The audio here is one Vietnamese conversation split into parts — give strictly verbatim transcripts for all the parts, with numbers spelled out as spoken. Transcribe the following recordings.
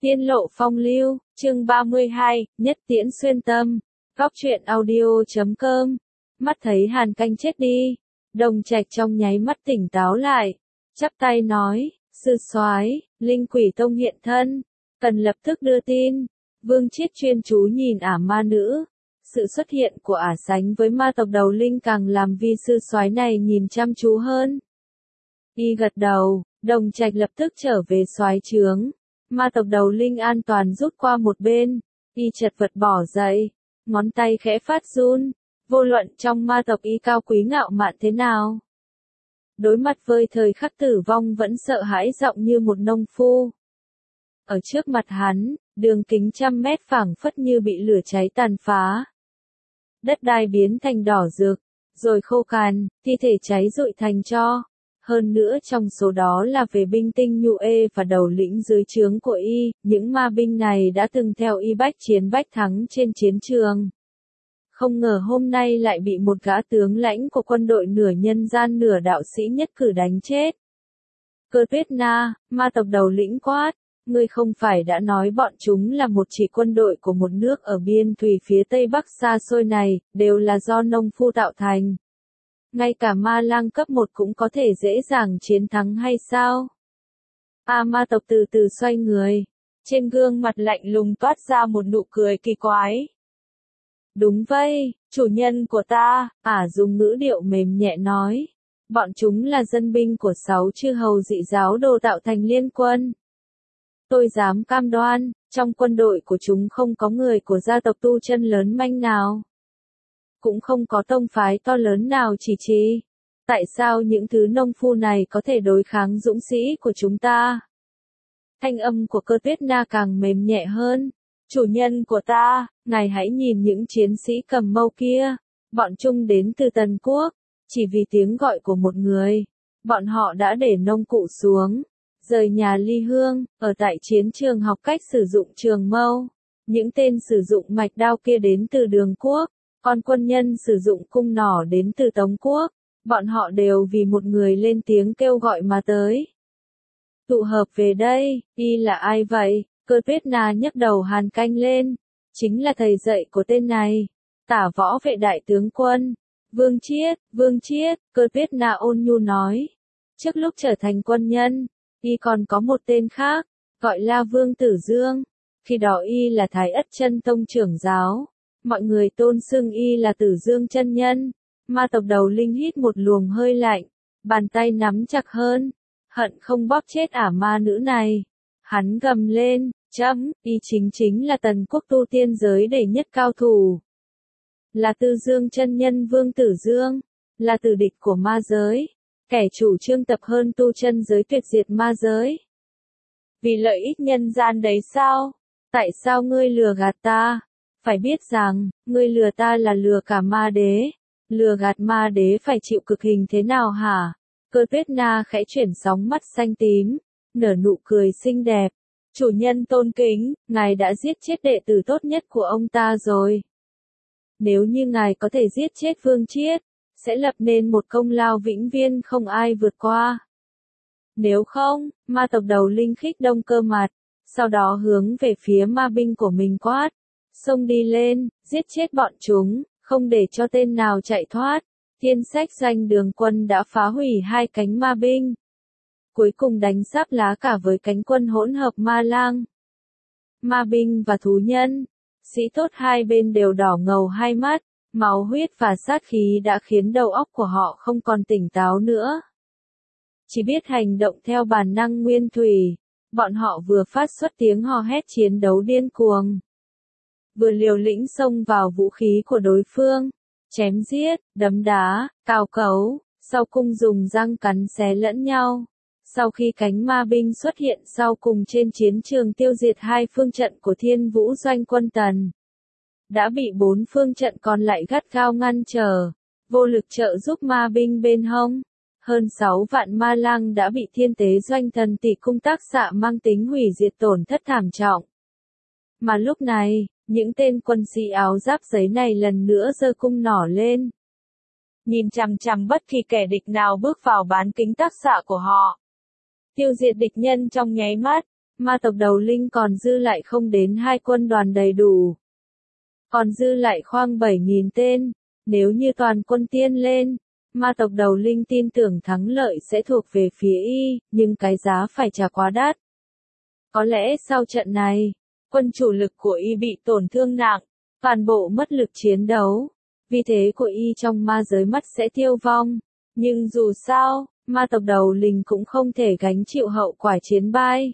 Tiên lộ phong lưu, chương ba mươi hai, nhất tiễn xuyên tâm. Góc truyện audio chấm com. Mắt thấy Hàn Canh chết đi, Đồng Trạch trong nháy mắt tỉnh táo lại, chắp tay nói, sư soái, linh quỷ tông hiện thân, cần lập tức đưa tin. Vương Chiết chuyên chú nhìn ả ma nữ. Sự xuất hiện của ả sánh với ma tộc đầu linh càng làm vi sư soái này nhìn chăm chú hơn. Y gật đầu, Đồng Trạch lập tức trở về soái trướng. Ma tộc đầu linh an toàn rút qua một bên, y chật vật bỏ dậy, ngón tay khẽ phát run, vô luận trong ma tộc y cao quý ngạo mạn thế nào. Đối mặt với thời khắc tử vong vẫn sợ hãi giọng như một nông phu. Ở trước mặt hắn, đường kính trăm mét phảng phất như bị lửa cháy tàn phá. Đất đai biến thành đỏ rực, rồi khô cằn, thi thể cháy rụi thành tro. Hơn nữa trong số đó là về binh tinh nhu ê và đầu lĩnh dưới trướng của y, những ma binh này đã từng theo y bách chiến bách thắng trên chiến trường. Không ngờ hôm nay lại bị một gã tướng lãnh của quân đội nửa nhân gian nửa đạo sĩ nhất cử đánh chết. Cơ Tuyết Na, ma tộc đầu lĩnh quát, ngươi không phải đã nói bọn chúng là một chỉ quân đội của một nước ở biên thùy phía tây bắc xa xôi này, đều là do nông phu tạo thành. Ngay cả ma lang cấp một cũng có thể dễ dàng chiến thắng hay sao? A ma tộc từ từ xoay người, trên gương mặt lạnh lùng toát ra một nụ cười kỳ quái. Đúng vậy, chủ nhân của ta, ả dùng ngữ điệu mềm nhẹ nói. Bọn chúng là dân binh của sáu chư hầu dị giáo đồ tạo thành liên quân. Tôi dám cam đoan, trong quân đội của chúng không có người của gia tộc tu chân lớn manh nào. Cũng không có tông phái to lớn nào chỉ trì. Tại sao những thứ nông phu này có thể đối kháng dũng sĩ của chúng ta? Thanh âm của Cơ Tuyết Na càng mềm nhẹ hơn. Chủ nhân của ta, ngài hãy nhìn những chiến sĩ cầm mâu kia. Bọn chúng đến từ Tần Quốc. Chỉ vì tiếng gọi của một người. Bọn họ đã để nông cụ xuống. Rời nhà ly hương, ở tại chiến trường học cách sử dụng trường mâu. Những tên sử dụng mạch đao kia đến từ Đường Quốc. Còn quân nhân sử dụng cung nỏ đến từ Tống Quốc, bọn họ đều vì một người lên tiếng kêu gọi mà tới. Tụ hợp về đây, y là ai vậy? Cơ Tuyết Na nhấc đầu Hàn Canh lên, chính là thầy dạy của tên này, Tả Võ Vệ đại tướng quân, Vương Chiết, Vương Chiết, Cơ Tuyết Na ôn nhu nói. Trước lúc trở thành quân nhân, y còn có một tên khác, gọi là Vương Tử Dương, khi đó y là Thái Ất Chân Tông trưởng giáo. Mọi người tôn xưng y là Tử Dương chân nhân. Ma tộc đầu linh hít một luồng hơi lạnh, bàn tay nắm chặt hơn, hận không bóp chết ả ma nữ này. Hắn gầm lên, chấm, y chính chính là Tần Quốc tu tiên giới đệ nhất cao thủ. Là Tử Dương chân nhân Vương Tử Dương, là tử địch của ma giới, kẻ chủ trương tập hơn tu chân giới tuyệt diệt ma giới. Vì lợi ích nhân gian đấy sao? Tại sao ngươi lừa gạt ta? Phải biết rằng, ngươi lừa ta là lừa cả ma đế. Lừa gạt ma đế phải chịu cực hình thế nào hả? Cơ Tuyết Na khẽ chuyển sóng mắt xanh tím, nở nụ cười xinh đẹp. Chủ nhân tôn kính, ngài đã giết chết đệ tử tốt nhất của ông ta rồi. Nếu như ngài có thể giết chết Vương Chiết, sẽ lập nên một công lao vĩnh viễn không ai vượt qua. Nếu không, ma tộc đầu linh khích đông cơ mặt, sau đó hướng về phía ma binh của mình quát. Xông đi lên, giết chết bọn chúng, không để cho tên nào chạy thoát. Thiên sách danh đường quân đã phá hủy hai cánh ma binh. Cuối cùng đánh sáp lá cả với cánh quân hỗn hợp ma lang. Ma binh và thú nhân, sĩ tốt hai bên đều đỏ ngầu hai mắt, máu huyết và sát khí đã khiến đầu óc của họ không còn tỉnh táo nữa. Chỉ biết hành động theo bản năng nguyên thủy, bọn họ vừa phát xuất tiếng hò hét chiến đấu điên cuồng. Vừa liều lĩnh xông vào vũ khí của đối phương, chém giết, đấm đá, cào cấu, sau cùng dùng răng cắn xé lẫn nhau. Sau khi cánh ma binh xuất hiện sau cùng trên chiến trường tiêu diệt hai phương trận của Thiên Vũ doanh quân Tần, đã bị bốn phương trận còn lại gắt gao ngăn trở, vô lực trợ giúp ma binh bên hông. Hơn sáu vạn ma lang đã bị Thiên Tế doanh Thần Tỷ cung tác xạ mang tính hủy diệt tổn thất thảm trọng. Mà lúc này, những tên quân sĩ áo giáp giấy này lần nữa giơ cung nỏ lên. Nhìn chằm chằm bất kỳ kẻ địch nào bước vào bán kính tác xạ của họ. Tiêu diệt địch nhân trong nháy mắt, ma tộc đầu linh còn dư lại không đến hai quân đoàn đầy đủ. Còn dư lại khoang bảy nghìn tên, nếu như toàn quân tiên lên, ma tộc đầu linh tin tưởng thắng lợi sẽ thuộc về phía y, nhưng cái giá phải trả quá đắt. Có lẽ sau trận này, quân chủ lực của y bị tổn thương nặng, toàn bộ mất lực chiến đấu, vì thế của y trong ma giới mắt sẽ tiêu vong. Nhưng dù sao, ma tộc đầu linh cũng không thể gánh chịu hậu quả chiến bay.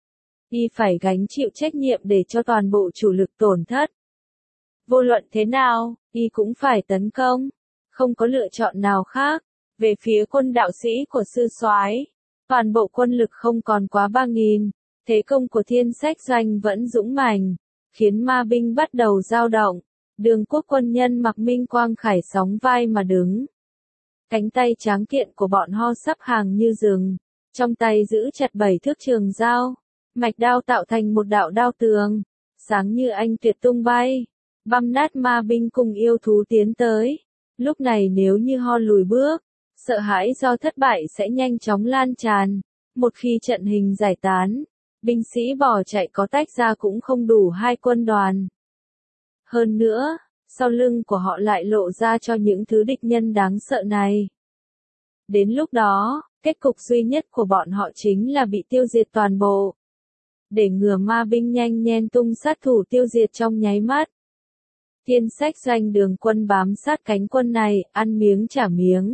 Y phải gánh chịu trách nhiệm để cho toàn bộ chủ lực tổn thất. Vô luận thế nào, y cũng phải tấn công, không có lựa chọn nào khác. Về phía quân đạo sĩ của sư soái, toàn bộ quân lực không còn quá ba nghìn, thế công của Thiên Sách Doanh vẫn dũng mãnh, khiến ma binh bắt đầu dao động. Đường Quốc quân nhân mặc minh quang khải sóng vai mà đứng. Cánh tay tráng kiện của bọn ho sắp hàng như rừng, trong tay giữ chặt bảy thước trường dao, mạch đao tạo thành một đạo đao tường, sáng như anh tuyệt tung bay, băm nát ma binh cùng yêu thú tiến tới. Lúc này nếu như ho lùi bước, sợ hãi do thất bại sẽ nhanh chóng lan tràn. Một khi trận hình giải tán, binh sĩ bỏ chạy có tách ra cũng không đủ hai quân đoàn. Hơn nữa, sau lưng của họ lại lộ ra cho những thứ địch nhân đáng sợ này. Đến lúc đó, kết cục duy nhất của bọn họ chính là bị tiêu diệt toàn bộ. Để ngừa ma binh nhanh nhen tung sát thủ tiêu diệt trong nháy mắt. Thiên Sách Doanh đường quân bám sát cánh quân này, ăn miếng trả miếng.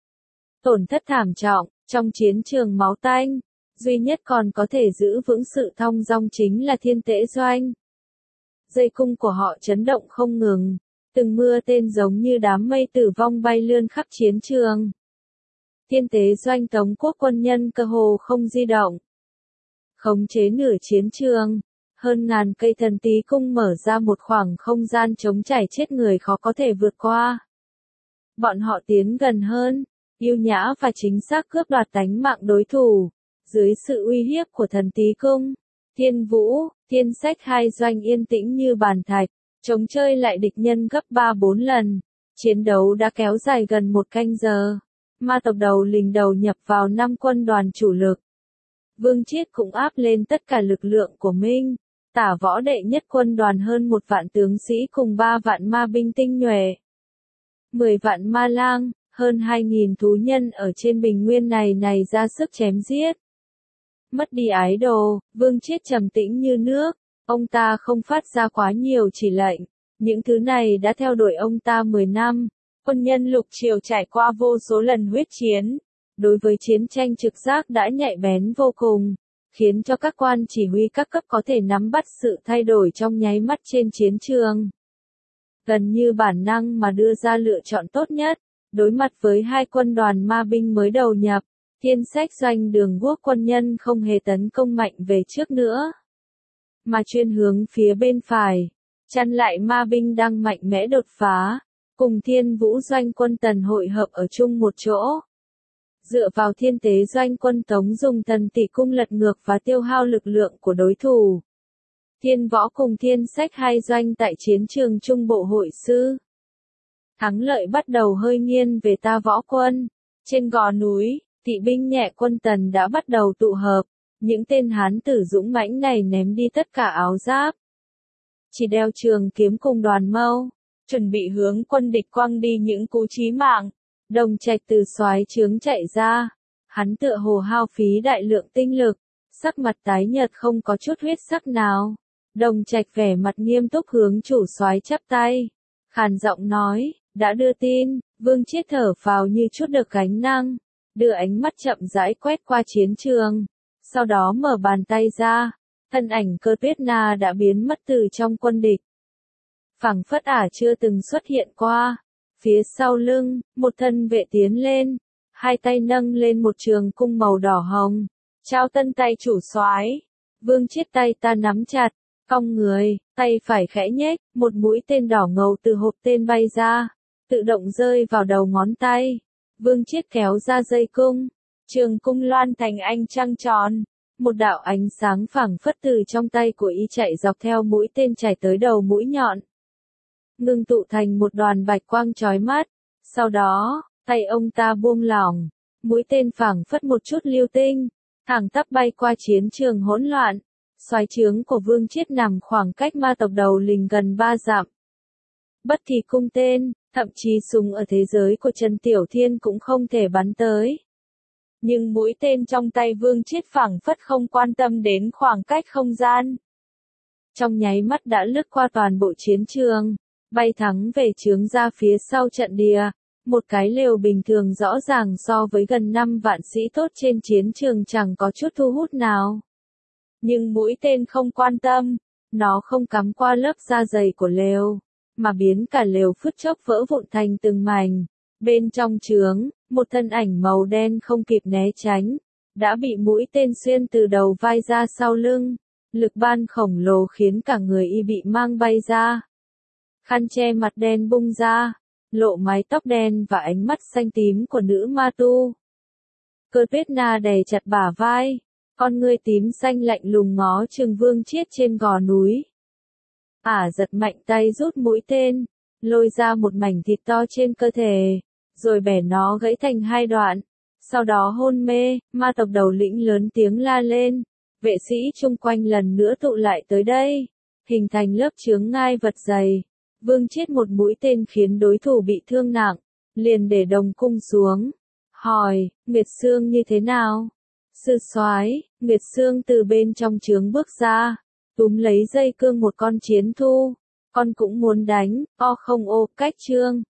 Tổn thất thảm trọng, trong chiến trường máu tanh, duy nhất còn có thể giữ vững sự thong dong chính là Thiên Tế Doanh. Dây cung của họ chấn động không ngừng, từng mưa tên giống như đám mây tử vong bay lươn khắp chiến trường. Thiên Tế Doanh Tống Quốc quân nhân cơ hồ không di động. Khống chế nửa chiến trường, hơn ngàn cây thần tí cung mở ra một khoảng không gian trống trải chết người khó có thể vượt qua. Bọn họ tiến gần hơn, yêu nhã và chính xác cướp đoạt tánh mạng đối thủ, dưới sự uy hiếp của thần tí cung. Thiên Vũ, Thiên Sách hai doanh yên tĩnh như bàn thạch, chống chơi lại địch nhân gấp ba bốn lần. Chiến đấu đã kéo dài gần một canh giờ. Ma tộc đầu lình đầu nhập vào năm quân đoàn chủ lực. Vương Chiết cũng áp lên tất cả lực lượng của Minh. Tả Võ đệ nhất quân đoàn hơn một vạn tướng sĩ cùng ba vạn ma binh tinh nhuệ. Mười vạn ma lang, hơn hai nghìn thú nhân ở trên bình nguyên này này ra sức chém giết. Mất đi ái đồ, Vương Chiết trầm tĩnh như nước, ông ta không phát ra quá nhiều chỉ lệnh, những thứ này đã theo đuổi ông ta mười năm, quân nhân lục triều trải qua vô số lần huyết chiến, đối với chiến tranh trực giác đã nhạy bén vô cùng, khiến cho các quan chỉ huy các cấp có thể nắm bắt sự thay đổi trong nháy mắt trên chiến trường. Gần như bản năng mà đưa ra lựa chọn tốt nhất, đối mặt với hai quân đoàn ma binh mới đầu nhập. Thiên Sách Doanh đường Quốc quân nhân không hề tấn công mạnh về trước nữa, mà chuyên hướng phía bên phải, chặn lại ma binh đang mạnh mẽ đột phá, cùng Thiên Vũ Doanh quân Tần hội hợp ở chung một chỗ. Dựa vào Thiên Tế Doanh quân Tống dùng thần tỷ cung lật ngược và tiêu hao lực lượng của đối thủ. Thiên Võ cùng Thiên Sách hai doanh tại chiến trường Trung Bộ hội sư. Thắng lợi bắt đầu hơi nghiêng về ta Võ quân. Trên gò núi, kỵ binh nhẹ quân Tần đã bắt đầu tụ hợp, những tên hán tử dũng mãnh này ném đi tất cả áo giáp. Chỉ đeo trường kiếm cùng đoàn mâu, chuẩn bị hướng quân địch quăng đi những cú chí mạng. Đồng Trạch từ soái trướng chạy ra, hắn tựa hồ hao phí đại lượng tinh lực, sắc mặt tái nhợt không có chút huyết sắc nào. Đồng Trạch vẻ mặt nghiêm túc hướng chủ soái chắp tay, khàn giọng nói, đã đưa tin. Vương Chiết thở phào như chút được gánh nặng, đưa ánh mắt chậm rãi quét qua chiến trường, sau đó mở bàn tay ra, thân ảnh Cơ Tuyết Na đã biến mất từ trong quân địch. Phảng phất ả chưa từng xuất hiện qua. Phía sau lưng, một thân vệ tiến lên, hai tay nâng lên một trường cung màu đỏ hồng, trao tân tay chủ soái. Vương Chiết tay ta nắm chặt, cong người, tay phải khẽ nhếch, một mũi tên đỏ ngầu từ hộp tên bay ra, tự động rơi vào đầu ngón tay. Vương Chiết kéo ra dây cung, trường cung loan thành ánh trăng tròn, một đạo ánh sáng phảng phất từ trong tay của y chạy dọc theo mũi tên chảy tới đầu mũi nhọn, ngưng tụ thành một đoàn bạch quang chói mắt. Sau đó, tay ông ta buông lỏng, mũi tên phảng phất một chút lưu tinh, thẳng tắp bay qua chiến trường hỗn loạn, Soái trướng của Vương Chiết nằm khoảng cách ma tộc đầu lình gần ba dặm. Bất kỳ cung tên, thậm chí súng ở thế giới của Trần Tiểu Thiên cũng không thể bắn tới. Nhưng mũi tên trong tay Vương Chiết phảng phất không quan tâm đến khoảng cách không gian. Trong nháy mắt đã lướt qua toàn bộ chiến trường, bay thẳng về chướng ra phía sau trận địa. Một cái lều bình thường rõ ràng so với gần năm vạn sĩ tốt trên chiến trường chẳng có chút thu hút nào. Nhưng mũi tên không quan tâm, nó không cắm qua lớp da dày của lều, mà biến cả lều phút chốc vỡ vụn thành từng mảnh. Bên trong trướng, một thân ảnh màu đen không kịp né tránh, đã bị mũi tên xuyên từ đầu vai ra sau lưng. Lực ban khổng lồ khiến cả người y bị mang bay ra. Khăn che mặt đen bung ra, lộ mái tóc đen và ánh mắt xanh tím của nữ ma tu. Cơ tuyết na đè chặt bả vai, con ngươi tím xanh lạnh lùng ngó Trường Vương Chiết trên gò núi. Ả giật mạnh tay rút mũi tên, lôi ra một mảnh thịt to trên cơ thể, rồi bẻ nó gãy thành hai đoạn. Sau đó hôn mê, ma tộc đầu lĩnh lớn tiếng la lên. Vệ sĩ chung quanh lần nữa tụ lại tới đây, hình thành lớp chướng ngai vật dày. Vương Chiết một mũi tên khiến đối thủ bị thương nặng, liền để đồng cung xuống. Hỏi, Nguyệt Sương như thế nào? Sư soái, Nguyệt Sương từ bên trong chướng bước ra, túm lấy dây cương một con chiến thu. Con cũng muốn đánh, o không ô, cách trương.